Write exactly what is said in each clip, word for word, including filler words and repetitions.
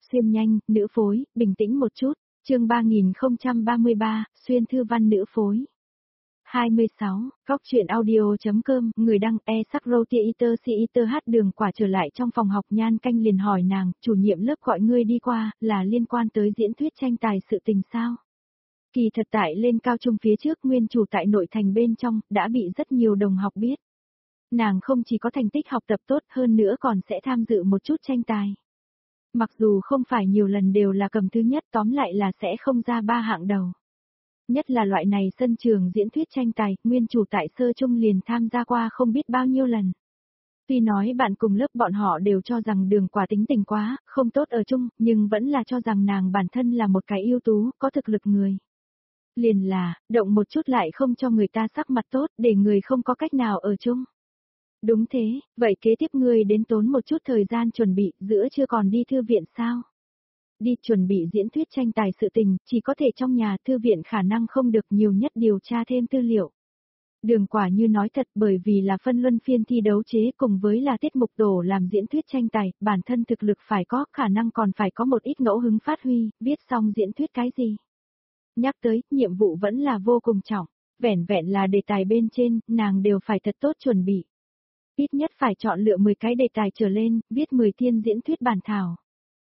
Xuyên nhanh, nữ phối, bình tĩnh một chút. Chương ba nghìn không trăm ba mươi ba, xuyên thư văn nữ phối. hai mươi sáu, góc truyện audio.com, người đăng e sắc roti iter si iter hát Đường Quả trở lại trong phòng học. Nhan Canh liền hỏi nàng, chủ nhiệm lớp gọi ngươi đi qua, là liên quan tới diễn thuyết tranh tài sự tình sao? Kỳ thật tại lên cao trung phía trước nguyên chủ tại nội thành bên trong, đã bị rất nhiều đồng học biết. Nàng không chỉ có thành tích học tập tốt hơn nữa còn sẽ tham dự một chút tranh tài. Mặc dù không phải nhiều lần đều là cầm thứ nhất, tóm lại là sẽ không ra ba hạng đầu. Nhất là loại này sân trường diễn thuyết tranh tài, nguyên chủ tại sơ trung liền tham gia qua không biết bao nhiêu lần. Tuy nói bạn cùng lớp bọn họ đều cho rằng Đường Quả tính tình quá, không tốt ở chung, nhưng vẫn là cho rằng nàng bản thân là một cái ưu tú, có thực lực người. Liền là, động một chút lại không cho người ta sắc mặt tốt, để người không có cách nào ở chung. Đúng thế, vậy kế tiếp ngươi đến tốn một chút thời gian chuẩn bị, giữa chưa còn đi thư viện sao? Đi chuẩn bị diễn thuyết tranh tài sự tình, chỉ có thể trong nhà, thư viện khả năng không được, nhiều nhất điều tra thêm tư liệu. Đường Quả như nói thật, bởi vì là phân luân phiên thi đấu chế cùng với là tiết mục tổ làm diễn thuyết tranh tài, bản thân thực lực phải có, khả năng còn phải có một ít ngẫu hứng phát huy, viết xong diễn thuyết cái gì. Nhắc tới, nhiệm vụ vẫn là vô cùng trọng, vẻn vẹn là đề tài bên trên, nàng đều phải thật tốt chuẩn bị. Ít nhất phải chọn lựa mười cái đề tài trở lên, viết mười thiên diễn thuyết bản thảo.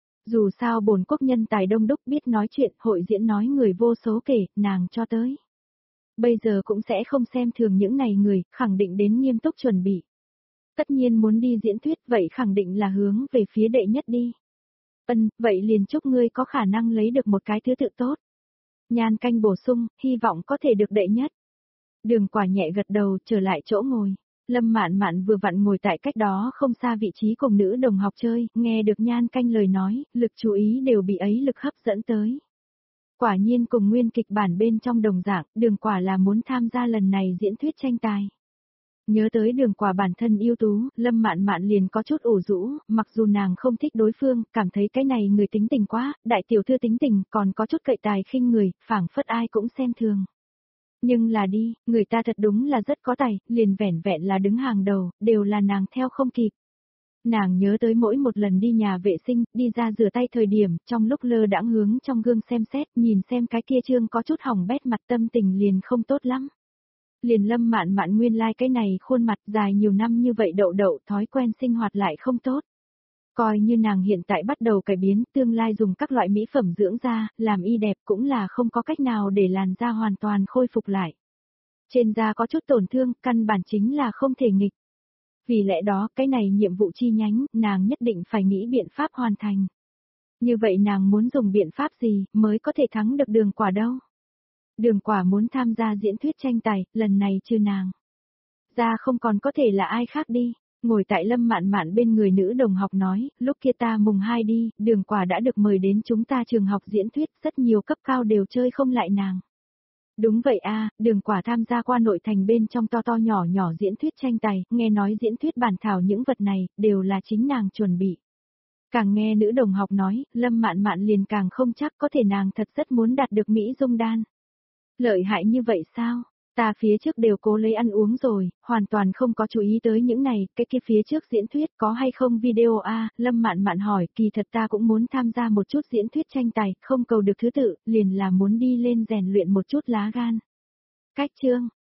Dù sao bổn quốc nhân tài đông đúc, biết nói chuyện, hội diễn nói người vô số kể, nàng cho tới. Bây giờ cũng sẽ không xem thường những này người, khẳng định đến nghiêm túc chuẩn bị. Tất nhiên muốn đi diễn thuyết, vậy khẳng định là hướng về phía đệ nhất đi. Ân, vậy liền chúc ngươi có khả năng lấy được một cái thứ tự tốt. Nhan Canh bổ sung, hy vọng có thể được đệ nhất. Đường Quả nhẹ gật đầu, trở lại chỗ ngồi. Lâm Mạn Mạn vừa vặn ngồi tại cách đó không xa vị trí cùng nữ đồng học chơi, nghe được Nhan Canh lời nói, lực chú ý đều bị ấy lực hấp dẫn tới. Quả nhiên cùng nguyên kịch bản bên trong đồng dạng, Đường Quả là muốn tham gia lần này diễn thuyết tranh tài. Nhớ tới Đường Quả bản thân ưu tú, Lâm Mạn Mạn liền có chút ủ rũ, mặc dù nàng không thích đối phương, cảm thấy cái này người tính tình quá, đại tiểu thư tính tình, còn có chút cậy tài khinh người, phảng phất ai cũng xem thường. Nhưng là đi, người ta thật đúng là rất có tài, liền vẻn vẹn là đứng hàng đầu, đều là nàng theo không kịp. Nàng nhớ tới mỗi một lần đi nhà vệ sinh, đi ra rửa tay thời điểm, trong lúc lơ đãng hướng trong gương xem xét, nhìn xem cái kia trương có chút hỏng bét mặt, tâm tình liền không tốt lắm. Liền Lâm Mạn Mạn nguyên lai like cái này khuôn mặt dài nhiều năm như vậy đậu đậu, thói quen sinh hoạt lại không tốt. Coi như nàng hiện tại bắt đầu cải biến, tương lai dùng các loại mỹ phẩm dưỡng da, làm y đẹp cũng là không có cách nào để làn da hoàn toàn khôi phục lại. Trên da có chút tổn thương, căn bản chính là không thể nghịch. Vì lẽ đó, cái này nhiệm vụ chi nhánh, nàng nhất định phải nghĩ biện pháp hoàn thành. Như vậy nàng muốn dùng biện pháp gì, mới có thể thắng được Đường Quả đâu? Đường Quả muốn tham gia diễn thuyết tranh tài, lần này trừ nàng ra không còn có thể là ai khác đi. Ngồi tại Lâm Mạn Mạn bên người nữ đồng học nói, lúc kia ta mùng hai đi, Đường Quả đã được mời đến chúng ta trường học diễn thuyết, rất nhiều cấp cao đều chơi không lại nàng. Đúng vậy a, Đường Quả tham gia qua nội thành bên trong to to nhỏ nhỏ diễn thuyết tranh tài, nghe nói diễn thuyết bản thảo những vật này, đều là chính nàng chuẩn bị. Càng nghe nữ đồng học nói, Lâm Mạn Mạn liền càng không chắc có thể nàng thật rất muốn đạt được Mỹ dung đan. Lợi hại như vậy sao? Ta phía trước đều cố lấy ăn uống rồi, hoàn toàn không có chú ý tới những này, cái kia phía trước diễn thuyết có hay không video a? Lâm Mạn Mạn hỏi, kỳ thật ta cũng muốn tham gia một chút diễn thuyết tranh tài, không cầu được thứ tự, liền là muốn đi lên rèn luyện một chút lá gan. Cách chương,